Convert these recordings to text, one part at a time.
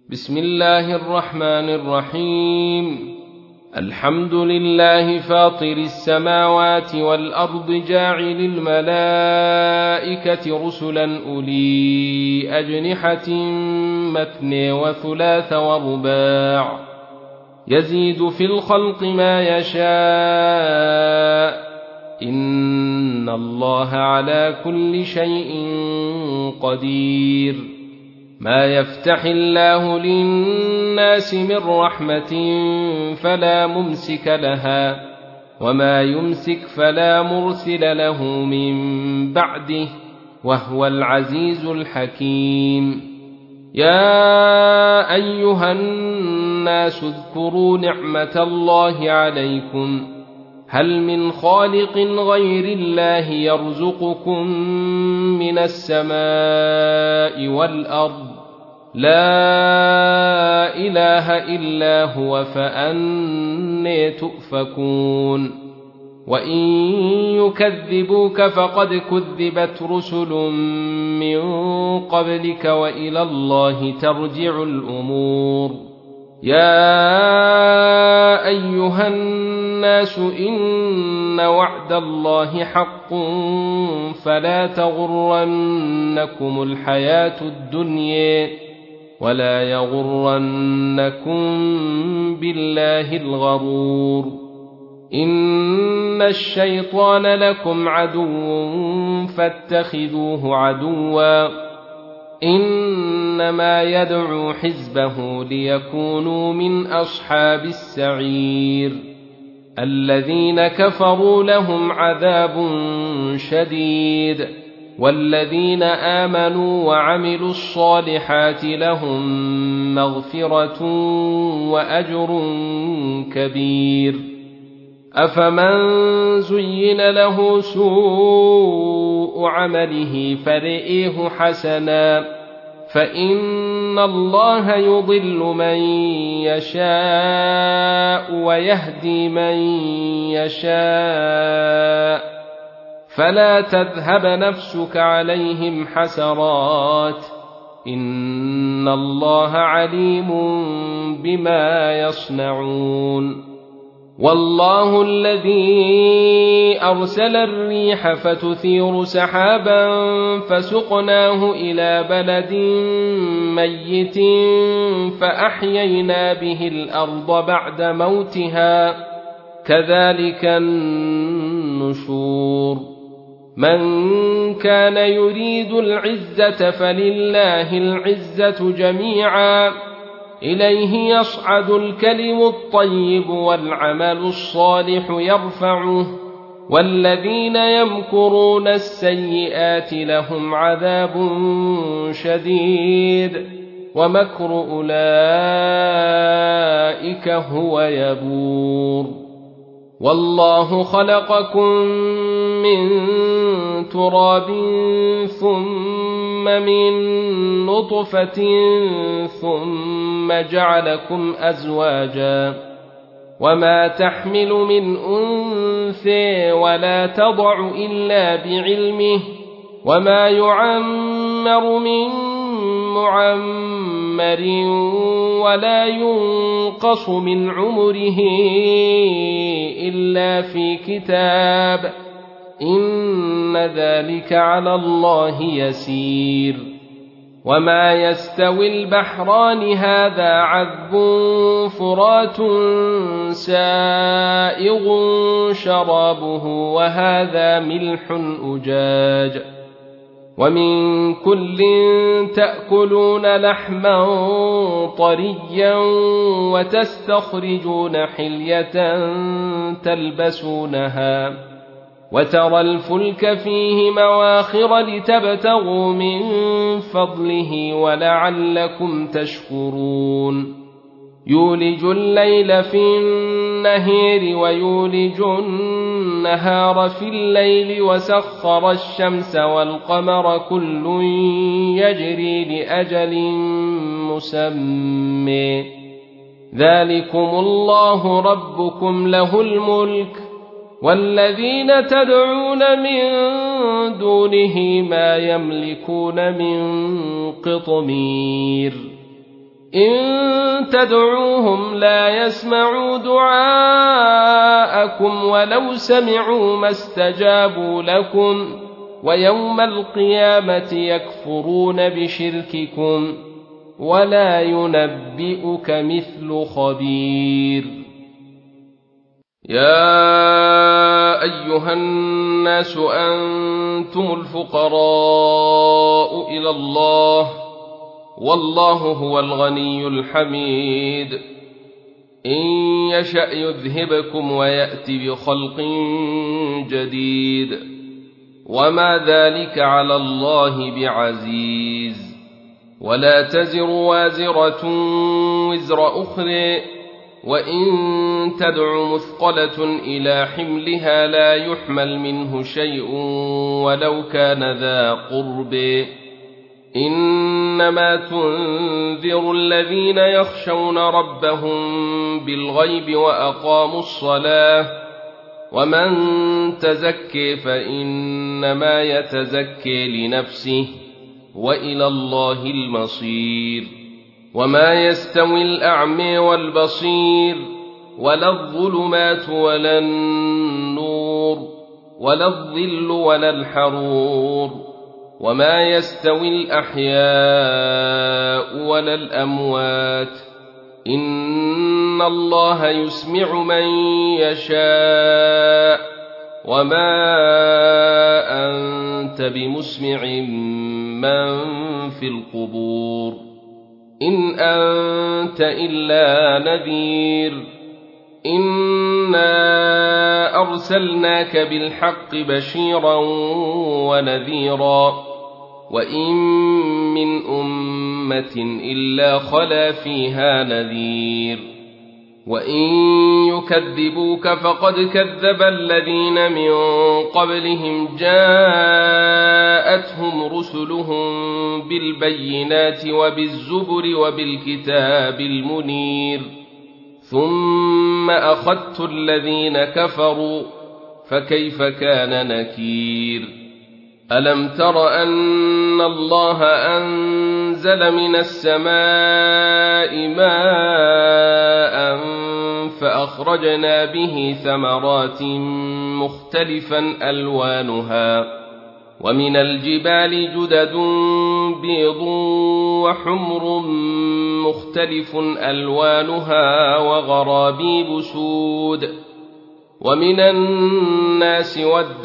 بسم الله الرحمن الرحيم. الحمد لله فاطر السماوات والأرض جاعل الملائكة رسلا أولي أجنحة مثني وثلاث ورباع يزيد في الخلق ما يشاء إن الله على كل شيء قدير. ما يفتح الله للناس من رحمة فلا ممسك لها وما يمسك فلا مرسل له من بعده وهو العزيز الحكيم. يا أيها الناس اذكروا نعمة الله عليكم هل من خالق غير الله يرزقكم من السماء والأرض لا إله إلا هو فأنى تؤفكون. وإن يكذبوك فقد كذبت رسل من قبلك وإلى الله ترجع الأمور. يا أيها الناس إن وعد الله حق فلا تغرنكم الحياة الدنيا ولا يغرنكم بالله الغرور. إن الشيطان لكم عدو فاتخذوه عدوا إنما يدعو حزبه ليكونوا من أصحاب السعير. الذين كفروا لهم عذاب شديد والذين آمنوا وعملوا الصالحات لهم مغفرة وأجر كبير. أفمن زين له سوء عمله فرئيه حسنا فإن الله يضل من يشاء ويهدي من يشاء فلا تذهب نفسك عليهم حسرات إن الله عليم بما يصنعون. والله الذي أرسل الريح فتثير سحابا فسقناه إلى بلد ميت فأحيينا به الأرض بعد موتها كذلك النشور. من كان يريد العزة فلله العزة جميعا إليه يصعد الكلم الطيب والعمل الصالح يرفعه والذين يمكرون السيئات لهم عذاب شديد ومكر أولئك هو يبور. والله خلقكم من تراب ثم من نطفة ثم جعلكم أزواجا وما تحمل من أنثى ولا تضع إلا بعلمه وما يعمر من معمر ولا ينقص من عمره إلا في كتاب إن ذلك على الله يسير. وما يستوي البحران هذا عذب فرات سائغ شرابه وهذا ملح أجاج ومن كل تأكلون لحما طريا وتستخرجون حلية تلبسونها وترى الفلك فيه مواخر لتبتغوا من فضله ولعلكم تشكرون. يولج الليل في النهار ويولج النهار في الليل وسخر الشمس والقمر كل يجري لأجل مسمى ذلكم الله ربكم له الملك والذين تدعون من دونه ما يملكون من قطمير إن تدعوهم لا يسمعوا دعاءكم ولو سمعوا ما استجابوا لكم ويوم القيامة يكفرون بشرككم ولا ينبئك مثل خبير. يا أيها الناس أنتم الفقراء إلى الله والله هو الغني الحميد. إن يشأ يذهبكم ويأت بخلق جديد وما ذلك على الله بعزيز. ولا تزر وازرة وزر أخرى وإن تدع مثقلة إلى حملها لا يحمل منه شيء ولو كان ذا قرب. إنما تنذر الذين يخشون ربهم بالغيب وأقاموا الصلاة ومن تزكي فإنما يتزكي لنفسه وإلى الله المصير. وما يستوي الأعمى والبصير ولا الظلمات ولا النور ولا الظل ولا الحرور وما يستوي الأحياء ولا الأموات. إن الله يسمع من يشاء وما أنت بمسمع من في القبور إن أنت إلا نذير. إنا أرسلناك بالحق بشيرا ونذيرا وإن من أمة إلا خلا فيها نذير. وإن يكذبوك فقد كذب الذين من قبلهم جاءتهم رسلهم بالبينات وبالزبر وبالكتاب المنير ثم أخذت الذين كفروا فكيف كان نكير. ألم تر أن الله أنزل من السماء ماء فأخرجنا به ثمرات مختلفا ألوانها ومن الجبال جدد بيض وحمر مختلف ألوانها وغرابيب سود ومن الناس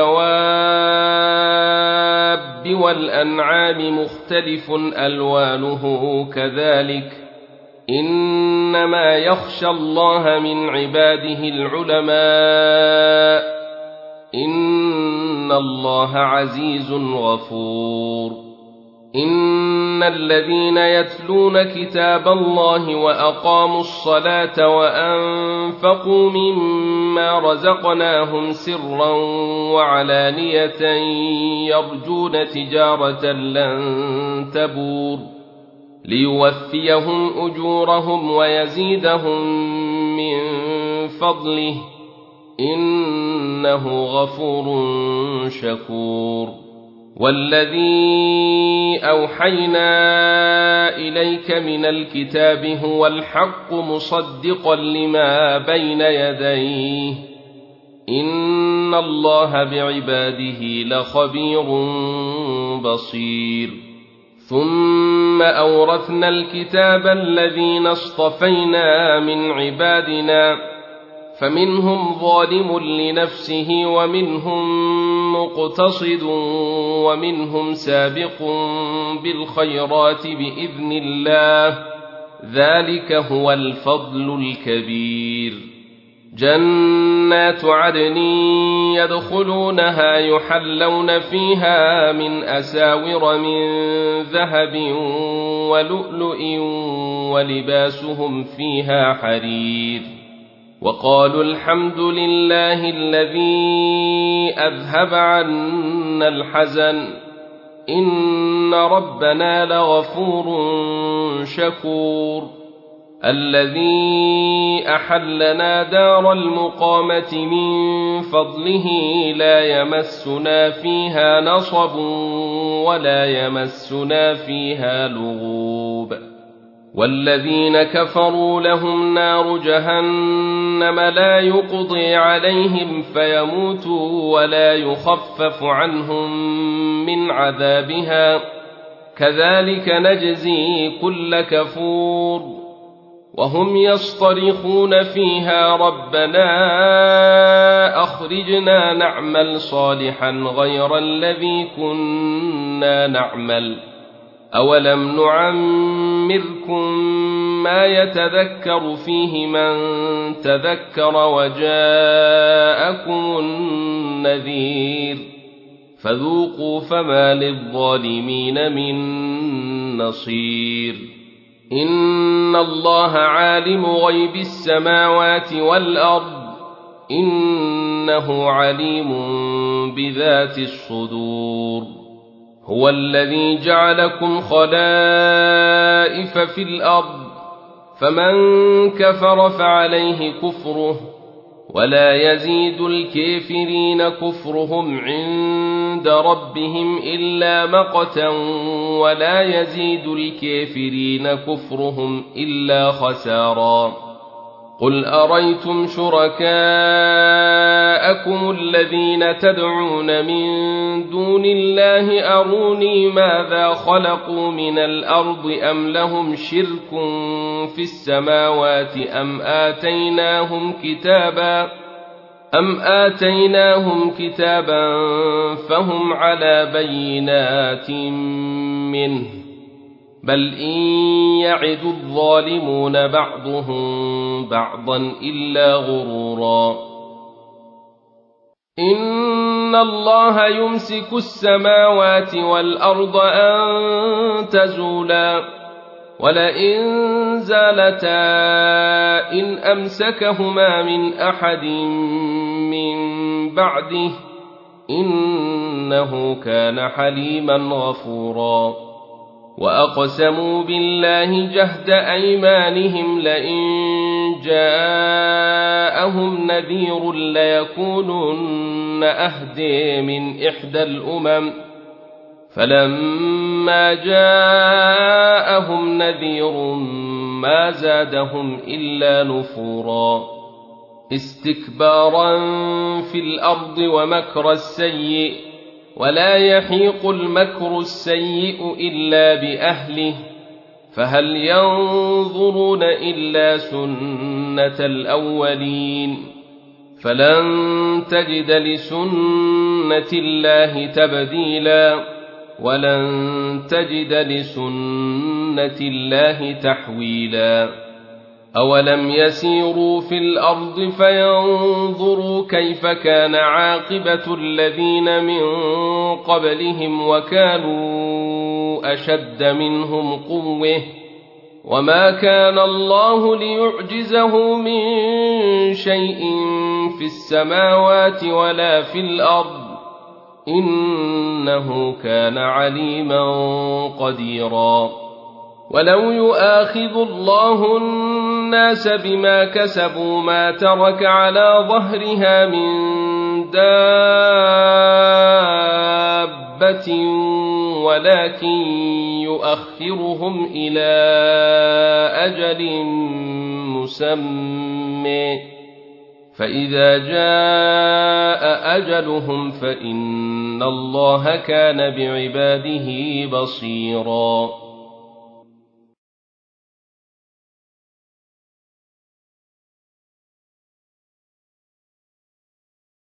والدواب والأنعام مختلف ألوانه كذلك إنما يخشى الله من عباده العلماء إن الله عزيز غفور. إن الذين يتلون كتاب الله وأقاموا الصلاة وأنفقوا مما رزقناهم سرا وعلانية يرجون تجارة لن تبور ليوفيهم أجورهم ويزيدهم من فضله إنه غفور شكور. والذي أوحينا إليك من الكتاب هو الحق مصدقا لما بين يديه إن الله بعباده لخبير بصير. ثم أورثنا الكتاب الذين اصطفينا من عبادنا فمنهم ظالم لنفسه ومنهم مقتصد ومنهم سابق بالخيرات بإذن الله ذلك هو الفضل الكبير. جنات عدن يدخلونها يحلون فيها من أساور من ذهب ولؤلؤ ولباسهم فيها حرير وقالوا الحمد لله الذي أذهب عنا الحزن إن ربنا لغفور شكور. الذي أحلنا دار المقامة من فضله لا يمسنا فيها نصب ولا يمسنا فيها لغوب والذين كفروا لهم نار جهنم لا يقضي عليهم فيموتوا ولا يخفف عنهم من عذابها كذلك نجزي كل كفور وهم يصطرخون فيها ربنا أخرجنا نعمل صالحا غير الذي كنا نعمل أولم نعمركم ما يتذكر فيه من تذكر وجاءكم النذير فذوقوا فما للظالمين من نصير إن الله عالم غيب السماوات والأرض إنه عليم بذات الصدور هو الذي جعلكم خلائف في الأرض فمن كفر فعليه كفره ولا يزيد الكافرين كفرهم عند ربهم إلا مقتا ولا يزيد الكافرين كفرهم إلا خسارا قل أريتم شركاءكم الذين تدعون من دون الله أروني ماذا خلقوا من الأرض أم لهم شرك في السماوات أم آتيناهم كتابا فهم على بينات منه بل إن يعد الظالمون بعضهم بعضا إلا غرورا إن الله يمسك السماوات والأرض أن تزولا ولئن زالتا إن أمسكهما من أحد من بعده إنه كان حليما غفورا وأقسموا بالله جهد أيمانهم لئن جاءهم نذير ليكونن أهدي من إحدى الأمم فلما جاءهم نذير ما زادهم إلا نفورا استكبارا في الأرض ومكر السيء ولا يحيق المكر السيء إلا بأهله فهل ينظرون إلا سنة الأولين فلن تجد لسنة الله تبديلا ولن تجد لسنة الله تحويلا أولم يسيروا في الأرض فينظروا كيف كان عاقبة الذين من قبلهم وكانوا أشد منهم قوة وما كان الله ليعجزه من شيء في السماوات ولا في الأرض إنه كان عليما قديرا ولو يؤاخذ الله الناس بما كسبوا ما ترك على ظهرها من دابة ولكن يؤخرهم إلى أجل مسمى فإذا جاء أجلهم فإن الله كان بعباده بصيرا